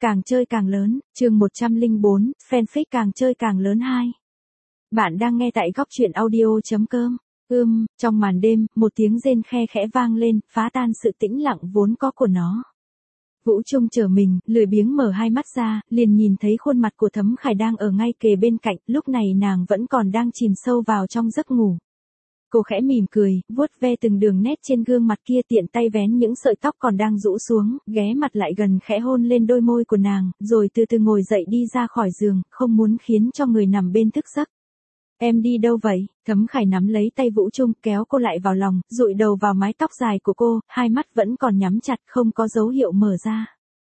càng chơi càng lớn, chương 104, fanfic càng chơi càng lớn 2. Bạn đang nghe tại góc truyện audio.com. Trong màn đêm, một tiếng rên khe khẽ vang lên, phá tan sự tĩnh lặng vốn có của nó. Vũ Trung trở mình, lười biếng mở hai mắt ra, liền nhìn thấy khuôn mặt của Thấm Khải đang ở ngay kề bên cạnh, lúc này nàng vẫn còn đang chìm sâu vào trong giấc ngủ. Cô khẽ mỉm cười, vuốt ve từng đường nét trên gương mặt kia, tiện tay vén những sợi tóc còn đang rũ xuống, ghé mặt lại gần khẽ hôn lên đôi môi của nàng, rồi từ từ ngồi dậy đi ra khỏi giường, không muốn khiến cho người nằm bên thức giấc. Em đi đâu vậy? Thấm Khải nắm lấy tay Vũ Trung, kéo cô lại vào lòng, dụi đầu vào mái tóc dài của cô, hai mắt vẫn còn nhắm chặt, không có dấu hiệu mở ra.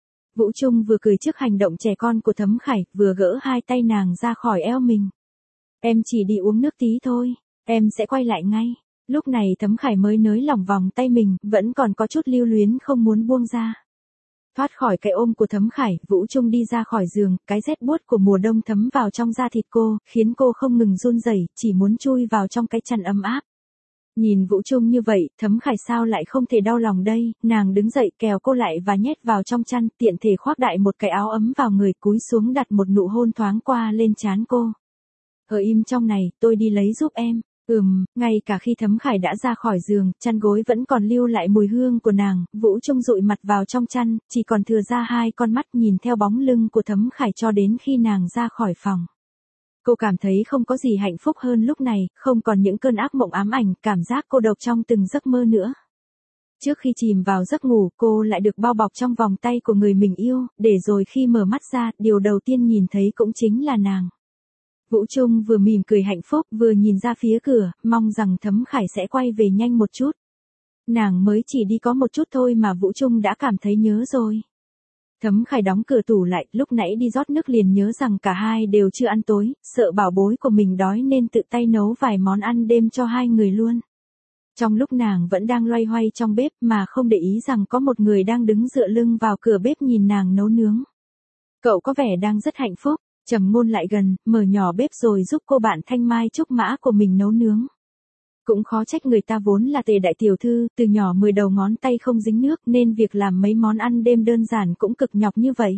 Vũ Trung vừa cười trước hành động trẻ con của Thấm Khải, vừa gỡ hai tay nàng ra khỏi eo mình. Em chỉ đi uống nước tí thôi, em sẽ quay lại ngay. Lúc này Thấm Khải mới nới lỏng vòng tay mình, vẫn còn có chút lưu luyến không muốn buông ra. Thoát khỏi cái ôm của Thấm Khải, Vũ Trung đi ra khỏi giường, cái rét buốt của mùa đông thấm vào trong da thịt cô, khiến cô không ngừng run rẩy, chỉ muốn chui vào trong cái chăn ấm áp. Nhìn Vũ Trung như vậy, Thấm Khải sao lại không thể đau lòng đây, nàng đứng dậy kéo cô lại và nhét vào trong chăn, tiện thể khoác đại một cái áo ấm vào người, cúi xuống đặt một nụ hôn thoáng qua lên trán cô. Ở im trong này, tôi đi lấy giúp em. Ngay cả khi Thấm Khải đã ra khỏi giường, chăn gối vẫn còn lưu lại mùi hương của nàng, Vũ Trung dụi mặt vào trong chăn, chỉ còn thừa ra hai con mắt nhìn theo bóng lưng của Thấm Khải cho đến khi nàng ra khỏi phòng. Cô cảm thấy không có gì hạnh phúc hơn lúc này, không còn những cơn ác mộng ám ảnh, cảm giác cô độc trong từng giấc mơ nữa. Trước khi chìm vào giấc ngủ, cô lại được bao bọc trong vòng tay của người mình yêu, để rồi khi mở mắt ra, điều đầu tiên nhìn thấy cũng chính là nàng. Vũ Trung vừa mỉm cười hạnh phúc, vừa nhìn ra phía cửa, mong rằng Thấm Khải sẽ quay về nhanh một chút. Nàng mới chỉ đi có một chút thôi mà Vũ Trung đã cảm thấy nhớ rồi. Thấm Khải đóng cửa tủ lại, lúc nãy đi rót nước liền nhớ rằng cả hai đều chưa ăn tối, sợ bảo bối của mình đói nên tự tay nấu vài món ăn đêm cho hai người luôn. Trong lúc nàng vẫn đang loay hoay trong bếp mà không để ý rằng có một người đang đứng dựa lưng vào cửa bếp nhìn nàng nấu nướng. Cậu có vẻ đang rất hạnh phúc. Trầm Ngôn lại gần, mở nhỏ bếp rồi giúp cô bạn Thanh Mai Trúc Mã của mình nấu nướng. Cũng khó trách người ta vốn là Tề đại tiểu thư, từ nhỏ 10 đầu ngón tay không dính nước nên việc làm mấy món ăn đêm đơn giản cũng cực nhọc như vậy.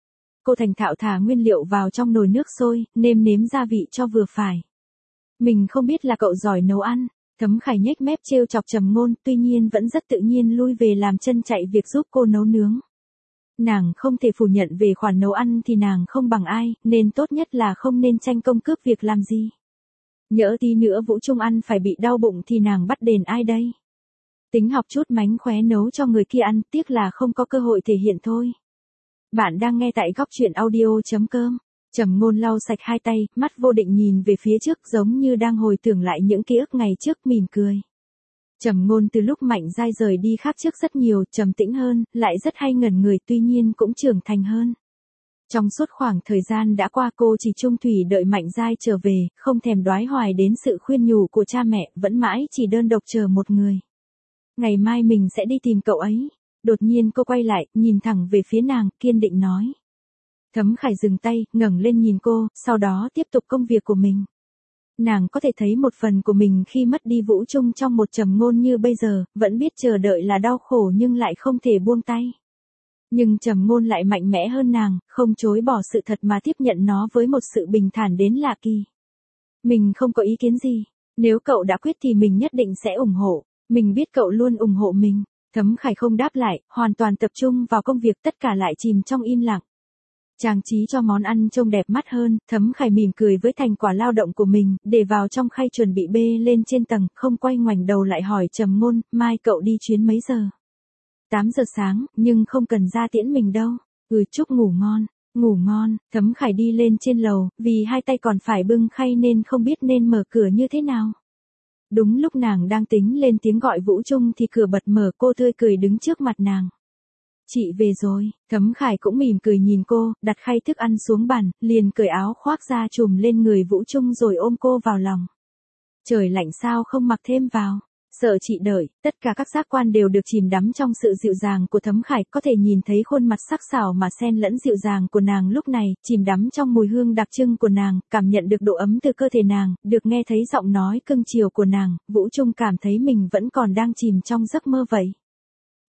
Cô thành thạo thả nguyên liệu vào trong nồi nước sôi, nêm nếm gia vị cho vừa phải. Mình không biết là cậu giỏi nấu ăn. Thấm Khải nhếch mép trêu chọc Trầm Ngôn, tuy nhiên vẫn rất tự nhiên lui về làm chân chạy việc giúp cô nấu nướng. Nàng không thể phủ nhận về khoản nấu ăn thì nàng không bằng ai, nên tốt nhất là không nên tranh công cướp việc làm gì. Nhỡ tí nữa Vũ Trung ăn phải bị đau bụng thì nàng bắt đền ai đây? Tính học chút mánh khóe nấu cho người kia ăn, tiếc là không có cơ hội thể hiện thôi. Bạn đang nghe tại góc truyện audio.com. Trầm Ngôn lau sạch hai tay, mắt vô định nhìn về phía trước giống như đang hồi tưởng lại những ký ức ngày trước, mỉm cười. Trầm Ngôn từ lúc Mạnh Giai rời đi khác trước rất nhiều, trầm tĩnh hơn, lại rất hay ngẩn người, tuy nhiên cũng trưởng thành hơn. Trong suốt khoảng thời gian đã qua cô chỉ chung thủy đợi Mạnh Giai trở về, không thèm đoái hoài đến sự khuyên nhủ của cha mẹ, vẫn mãi chỉ đơn độc chờ một người. Ngày mai mình sẽ đi tìm cậu ấy. Đột nhiên cô quay lại, nhìn thẳng về phía nàng, kiên định nói. Thấm Khải dừng tay, ngẩng lên nhìn cô, sau đó tiếp tục công việc của mình. Nàng có thể thấy một phần của mình khi mất đi Vũ Trung trong một Trầm Ngôn như bây giờ, vẫn biết chờ đợi là đau khổ nhưng lại không thể buông tay. Nhưng Trầm Ngôn lại mạnh mẽ hơn nàng, không chối bỏ sự thật mà tiếp nhận nó với một sự bình thản đến lạ kỳ. Mình không có ý kiến gì, nếu cậu đã quyết thì mình nhất định sẽ ủng hộ, mình biết cậu luôn ủng hộ mình. Thấm Khải không đáp lại, hoàn toàn tập trung vào công việc, tất cả lại chìm trong im lặng. Trang trí cho món ăn trông đẹp mắt hơn, Thấm Khải mỉm cười với thành quả lao động của mình, để vào trong khay chuẩn bị bê lên trên tầng, không quay ngoảnh đầu lại hỏi Trầm Ngôn, mai cậu đi chuyến mấy giờ? 8 giờ sáng, nhưng không cần ra tiễn mình đâu. Chúc ngủ ngon, Thấm Khải đi lên trên lầu, vì hai tay còn phải bưng khay nên không biết nên mở cửa như thế nào. Đúng lúc nàng đang tính lên tiếng gọi Vũ Trung thì cửa bật mở, cô tươi cười đứng trước mặt nàng. Chị về rồi. Thấm Khải cũng mỉm cười nhìn cô, đặt khay thức ăn xuống bàn, liền cởi áo khoác ra trùm lên người Vũ Trung rồi ôm cô vào lòng. Trời lạnh sao không mặc thêm vào? Sợ chị đợi, tất cả các giác quan đều được chìm đắm trong sự dịu dàng của Thấm Khải, có thể nhìn thấy khuôn mặt sắc sảo mà xen lẫn dịu dàng của nàng lúc này, chìm đắm trong mùi hương đặc trưng của nàng, cảm nhận được độ ấm từ cơ thể nàng, được nghe thấy giọng nói cưng chiều của nàng, Vũ Trung cảm thấy mình vẫn còn đang chìm trong giấc mơ vậy.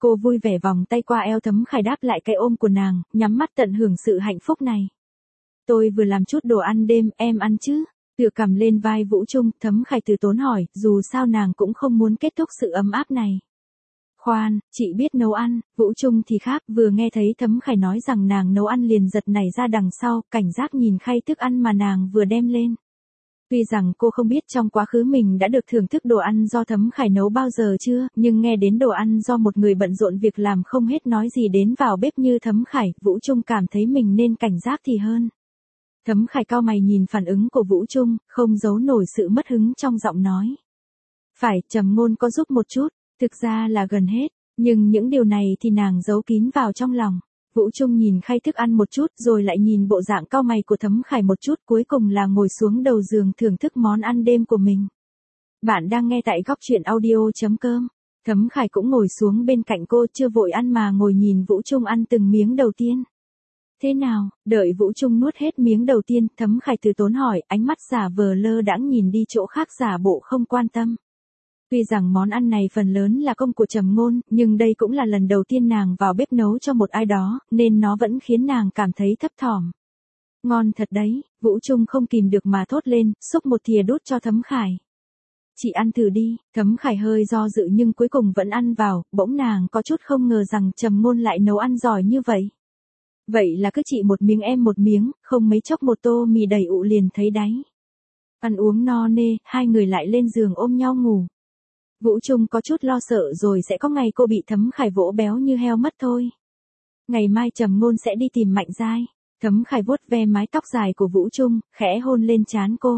Cô vui vẻ vòng tay qua eo Thấm Khải đáp lại cái ôm của nàng, nhắm mắt tận hưởng sự hạnh phúc này. Tôi vừa làm chút đồ ăn đêm, em ăn chứ? Tựa cằm lên vai Vũ Trung, Thấm Khải từ tốn hỏi, dù sao nàng cũng không muốn kết thúc sự ấm áp này. Khoan, chị biết nấu ăn. Vũ Trung thì khác, vừa nghe thấy Thấm Khải nói rằng nàng nấu ăn liền giật nảy ra đằng sau, cảnh giác nhìn khay thức ăn mà nàng vừa đem lên. Tuy rằng cô không biết trong quá khứ mình đã được thưởng thức đồ ăn do Thấm Khải nấu bao giờ chưa, nhưng nghe đến đồ ăn do một người bận rộn việc làm không hết nói gì đến vào bếp như Thấm Khải, Vũ Trung cảm thấy mình nên cảnh giác thì hơn. Thấm Khải cau mày nhìn phản ứng của Vũ Trung, không giấu nổi sự mất hứng trong giọng nói. Phải, Trầm Ngôn có giúp một chút, thực ra là gần hết, nhưng những điều này thì nàng giấu kín vào trong lòng. Vũ Trung nhìn khay thức ăn một chút rồi lại nhìn bộ dạng cau mày của Thấm Khải một chút, cuối cùng là ngồi xuống đầu giường thưởng thức món ăn đêm của mình. Bạn đang nghe tại góc truyện audio.com. Thấm Khải cũng ngồi xuống bên cạnh cô, chưa vội ăn mà ngồi nhìn Vũ Trung ăn từng miếng đầu tiên. Thế nào? Đợi Vũ Trung nuốt hết miếng đầu tiên, Thấm Khải từ tốn hỏi, ánh mắt giả vờ lơ đãng nhìn đi chỗ khác giả bộ không quan tâm. Tuy rằng món ăn này phần lớn là công của Trầm Ngôn, nhưng đây cũng là lần đầu tiên nàng vào bếp nấu cho một ai đó, nên nó vẫn khiến nàng cảm thấy thấp thỏm. Ngon thật đấy, Vũ Trung không kìm được mà thốt lên, xúc một thìa đút cho Thấm Khải. Chị ăn thử đi. Thấm Khải hơi do dự nhưng cuối cùng vẫn ăn vào, bỗng nàng có chút không ngờ rằng Trầm Ngôn lại nấu ăn giỏi như vậy. Vậy là cứ chị một miếng em một miếng, không mấy chốc một tô mì đầy ụ liền thấy đáy. Ăn uống no nê, hai người lại lên giường ôm nhau ngủ. Vũ Trung có chút lo sợ rồi sẽ có ngày cô bị Thấm Khải vỗ béo như heo mất thôi. Ngày mai Trầm Ngôn sẽ đi tìm Mạnh Giai. Thấm Khải vuốt ve mái tóc dài của Vũ Trung, khẽ hôn lên trán cô.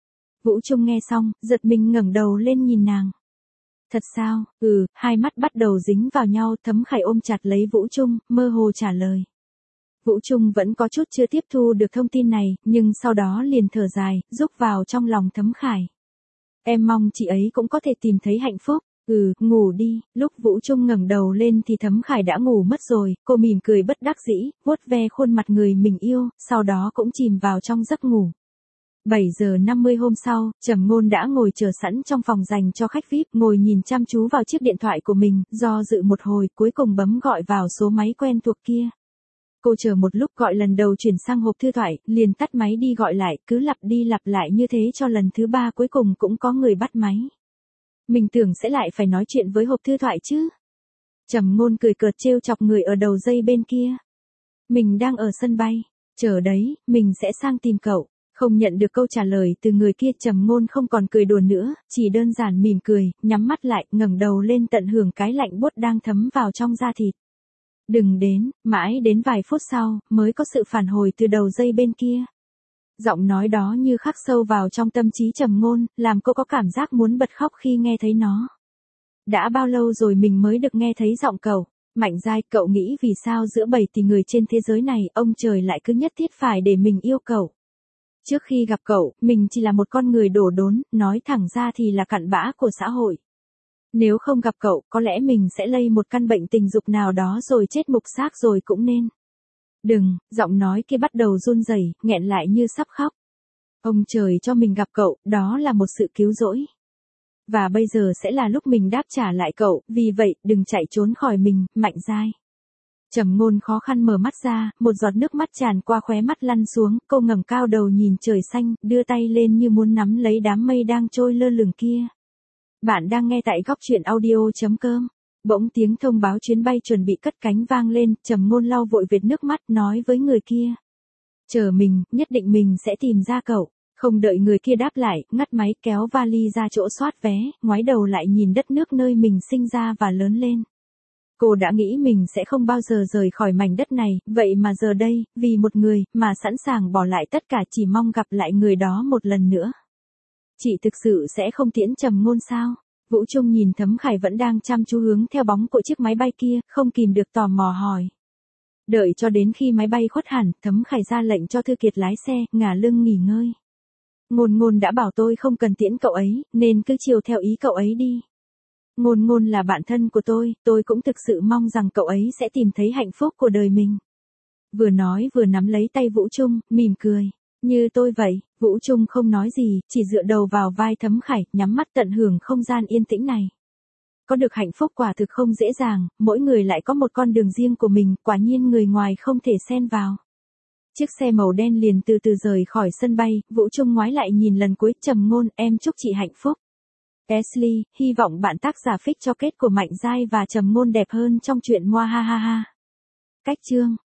Vũ Trung nghe xong, giật mình ngẩng đầu lên nhìn nàng. Thật sao? Hai mắt bắt đầu dính vào nhau, Thấm Khải ôm chặt lấy Vũ Trung, mơ hồ trả lời. Vũ Trung vẫn có chút chưa tiếp thu được thông tin này, nhưng sau đó liền thở dài, rúc vào trong lòng Thấm Khải. Em mong chị ấy cũng có thể tìm thấy hạnh phúc. Ngủ đi. Lúc Vũ Trung ngẩng đầu lên thì Thấm Khải đã ngủ mất rồi, cô mỉm cười bất đắc dĩ, vuốt ve khuôn mặt người mình yêu, sau đó cũng chìm vào trong giấc ngủ. 7:50 hôm sau, Trầm Ngôn đã ngồi chờ sẵn trong phòng dành cho khách VIP, ngồi nhìn chăm chú vào chiếc điện thoại của mình, do dự một hồi, cuối cùng bấm gọi vào số máy quen thuộc kia. Cô chờ một lúc gọi lần đầu chuyển sang hộp thư thoại, liền tắt máy đi gọi lại, cứ lặp đi lặp lại như thế cho lần thứ 3 cuối cùng cũng có người bắt máy. Mình tưởng sẽ lại phải nói chuyện với hộp thư thoại chứ. Trầm Ngôn cười cợt trêu chọc người ở đầu dây bên kia. Mình đang ở sân bay. Chờ đấy, mình sẽ sang tìm cậu. Không nhận được câu trả lời từ người kia, Trầm Ngôn không còn cười đùa nữa, chỉ đơn giản mỉm cười, nhắm mắt lại, ngẩng đầu lên tận hưởng cái lạnh buốt đang thấm vào trong da thịt. Đừng đến, mãi đến vài phút sau, mới có sự phản hồi từ đầu dây bên kia. Giọng nói đó như khắc sâu vào trong tâm trí Trầm Ngôn, làm cô có cảm giác muốn bật khóc khi nghe thấy nó. Đã bao lâu rồi mình mới được nghe thấy giọng cậu? Mạnh Giai, cậu nghĩ vì sao giữa 7 tỷ người trên thế giới này, ông trời lại cứ nhất thiết phải để mình yêu cậu? Trước khi gặp cậu, mình chỉ là một con người đổ đốn, nói thẳng ra thì là cặn bã của xã hội. Nếu không gặp cậu, có lẽ mình sẽ lây một căn bệnh tình dục nào đó rồi chết mục xác rồi cũng nên. Đừng, giọng nói kia bắt đầu run rẩy, nghẹn lại như sắp khóc. Ông trời cho mình gặp cậu, đó là một sự cứu rỗi. Và bây giờ sẽ là lúc mình đáp trả lại cậu, vì vậy, đừng chạy trốn khỏi mình, Mạnh Giai. Trầm Ngôn khó khăn mở mắt ra, một giọt nước mắt tràn qua khóe mắt lăn xuống, cô ngẩng cao đầu nhìn trời xanh, đưa tay lên như muốn nắm lấy đám mây đang trôi lơ lửng kia. Bạn đang nghe tại góc truyện audio.com. Bỗng tiếng thông báo chuyến bay chuẩn bị cất cánh vang lên, Trầm Ngôn lau vội vệt nước mắt nói với người kia. Chờ mình, nhất định mình sẽ tìm ra cậu. Không đợi người kia đáp lại, ngắt máy kéo vali ra chỗ soát vé, ngoái đầu lại nhìn đất nước nơi mình sinh ra và lớn lên. Cô đã nghĩ mình sẽ không bao giờ rời khỏi mảnh đất này, vậy mà giờ đây, vì một người, mà sẵn sàng bỏ lại tất cả chỉ mong gặp lại người đó một lần nữa. Chị thực sự sẽ không tiễn Trầm Ngôn sao? Vũ Trung nhìn Thấm Khải vẫn đang chăm chú hướng theo bóng của chiếc máy bay kia, không kìm được tò mò hỏi. Đợi cho đến khi máy bay khuất hẳn, Thấm Khải ra lệnh cho Thư Kiệt lái xe, ngả lưng nghỉ ngơi. Ngôn Ngôn đã bảo tôi không cần tiễn cậu ấy, nên cứ chiều theo ý cậu ấy đi. Ngôn Ngôn là bạn thân của tôi cũng thực sự mong rằng cậu ấy sẽ tìm thấy hạnh phúc của đời mình. Vừa nói vừa nắm lấy tay Vũ Trung, mỉm cười. Như tôi vậy. Vũ Trung không nói gì, chỉ dựa đầu vào vai Thấm Khải, nhắm mắt tận hưởng không gian yên tĩnh này. Có được hạnh phúc quả thực không dễ dàng, mỗi người lại có một con đường riêng của mình, quả nhiên người ngoài không thể xen vào. Chiếc xe màu đen liền từ từ rời khỏi sân bay, Vũ Trung ngoái lại nhìn lần cuối, trầm ngôn, em chúc chị hạnh phúc. Ashley, hy vọng bạn tác giả fix cho kết của Mạnh Giai và trầm ngôn đẹp hơn trong chuyện Moa ha ha ha. Cách chương